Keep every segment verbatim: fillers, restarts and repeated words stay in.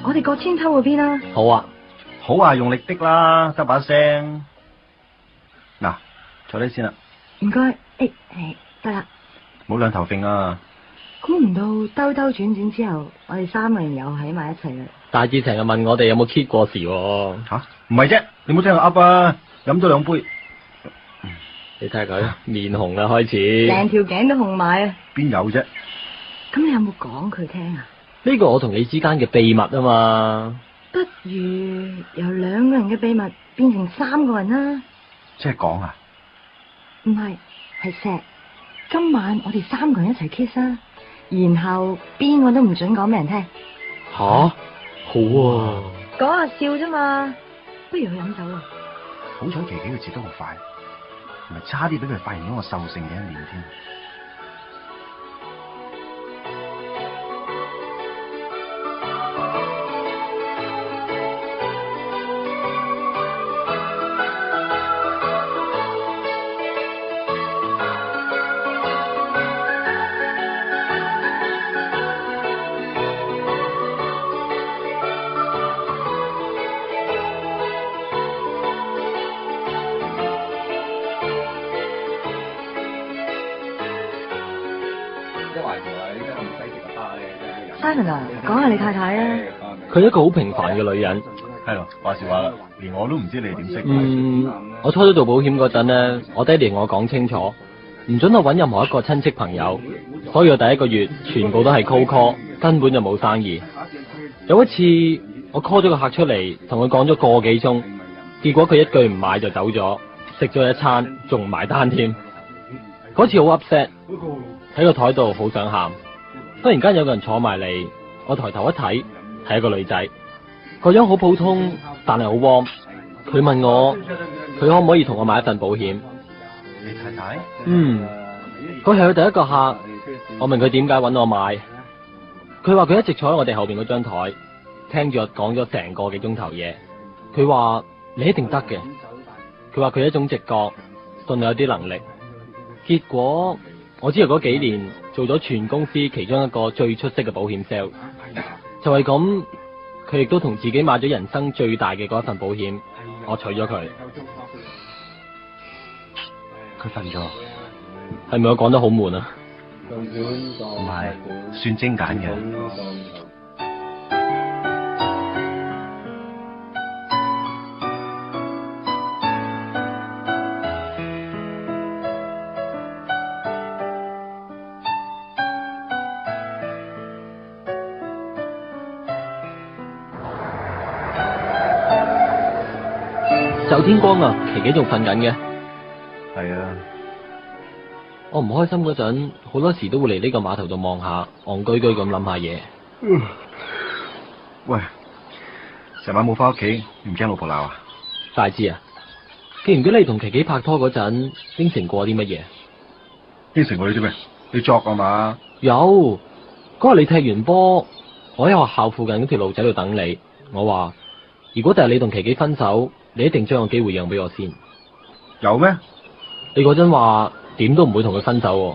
我哋各遷偷嗰邊啦。 好啊， 好啊，用力的啦，得把聲。嗱，坐低先啦。 唔該，誒誒，得啦。 冇兩頭揈啊！ 估唔到兜兜轉轉之後，我哋三個人又喺埋一齊啦。 大志成日問我哋有冇 keep 過時喎。 吓，唔係啫，你冇聽我噏啊！飲咗兩杯。 你睇下佢面紅啦，開始。 成條頸都紅埋啊！ 邊有啫？ 咁你有冇講佢聽啊？ 呢個我同你之間嘅秘密啊嘛。 不如由兩個人嘅秘密變成三個人啦。 即係講啊？ 唔係，係錫。今晚我哋三個人一齊 kiss 啊，然後邊個都唔准講俾人聽。 吓，好啊。 講下笑啫嘛，不如去飲酒啦。 好彩琪琪佢接得好快，唔係差啲俾佢發現咗我獸性嘅一面添。 Simon 啊，講下你太太啊。 佢一個好平凡嘅女人。 係咯，話時話啦，連我都唔知你點識。 嗯，我初初做保險嗰陣呢，我爹哋同我講清楚，唔准我搵任何一個親戚朋友，所以我第一個月全部都係 cold call，根本就冇生意。有一次我 call 咗個客出嚟，同佢講咗個幾鐘，結果佢一句唔買就走咗，食咗一餐仲唔埋單添。嗰次好 upset， 喺個台度好想喊。忽然間有個人坐埋嚟，我抬頭一睇，係一個女仔，個樣好普通，但係好 warm。佢問我，佢可唔可以同我買一份保險？ 你太太？ 嗯，佢係佢第一個客。我問佢點解搵我買，佢話佢一直坐喺我哋後邊嗰張台，聽住我講咗成個幾鐘頭嘢。佢話你一定得嘅。佢話佢一種直覺，信你有啲能力。結果我之後嗰幾年做咗全公司其中一個最出色嘅保險 sales， 就係咁，佢亦都同自己買咗人生最大嘅嗰一份保險，我娶咗佢。 佢瞓咗， 係咪我講得好悶啊？ 唔係，算精簡嘅。 就天光啊，琪琪仲瞓緊嘅。 係啊， 我唔開心嗰陣，好多時都會嚟呢個碼頭度望下，戇居居咁諗下嘢。 喂，成晚冇翻屋企，唔驚老婆鬧啊？ 大志啊，記唔記得你同琪琪拍拖嗰陣應承過啲乜嘢？ 應承過你啲咩？你作啊嘛？ 有，嗰日你踢完波，我喺學校附近嗰條路仔度等你。我話如果第日你同琪琪分手，你一定將個機會讓俾我先。 有咩？ 你嗰陣話點都唔會同佢分手喎。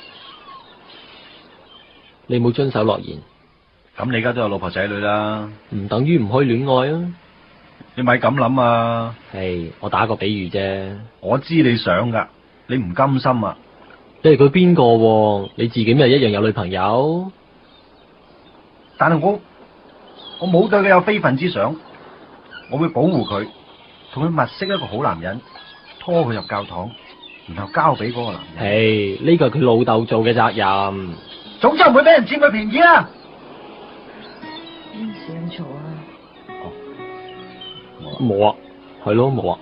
你冇遵守諾言。 咁你而家都有老婆仔女啦， 唔等於唔可以戀愛啊。 你咪咁諗啊。 係，我打個比喻啫。 我知你想噶，你唔甘心啊。 你係佢邊個？你自己咪一樣有女朋友。 但係我我冇對佢有非分之想，我會保護佢，同佢物色一個好男人，拖佢入教堂，然後交俾嗰個男人。 係，呢個係佢老豆做嘅責任。 總之唔會俾人佔佢便宜啊！ 邊時咁嘈啊？ 哦， 冇啊，係咯，冇啊。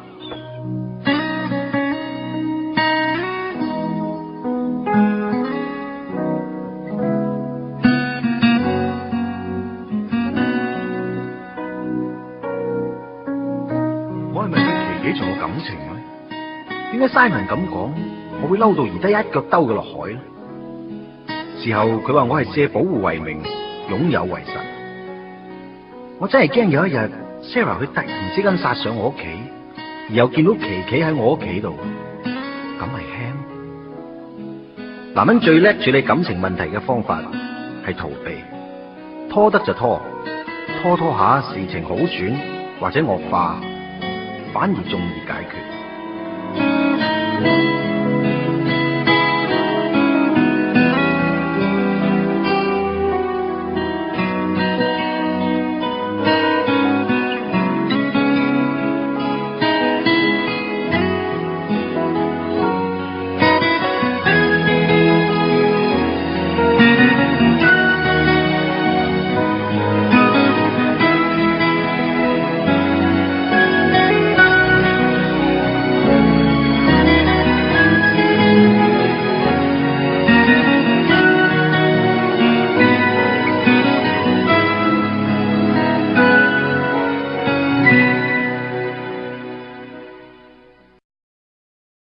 我係咪對琪琪仲有感情咧？點解 Simon 咁講，我會嬲到而家一腳兜佢落海咧？事後佢話我係借保護為名，擁有為實。我真係驚有一日 Sarah 佢突然之間殺上我屋企，而又見到琪琪喺我屋企度，咁咪輕。男人最叻處理感情問題嘅方法係逃避，拖得就拖， 拖拖下事情好轉或者惡化，反而仲易解決。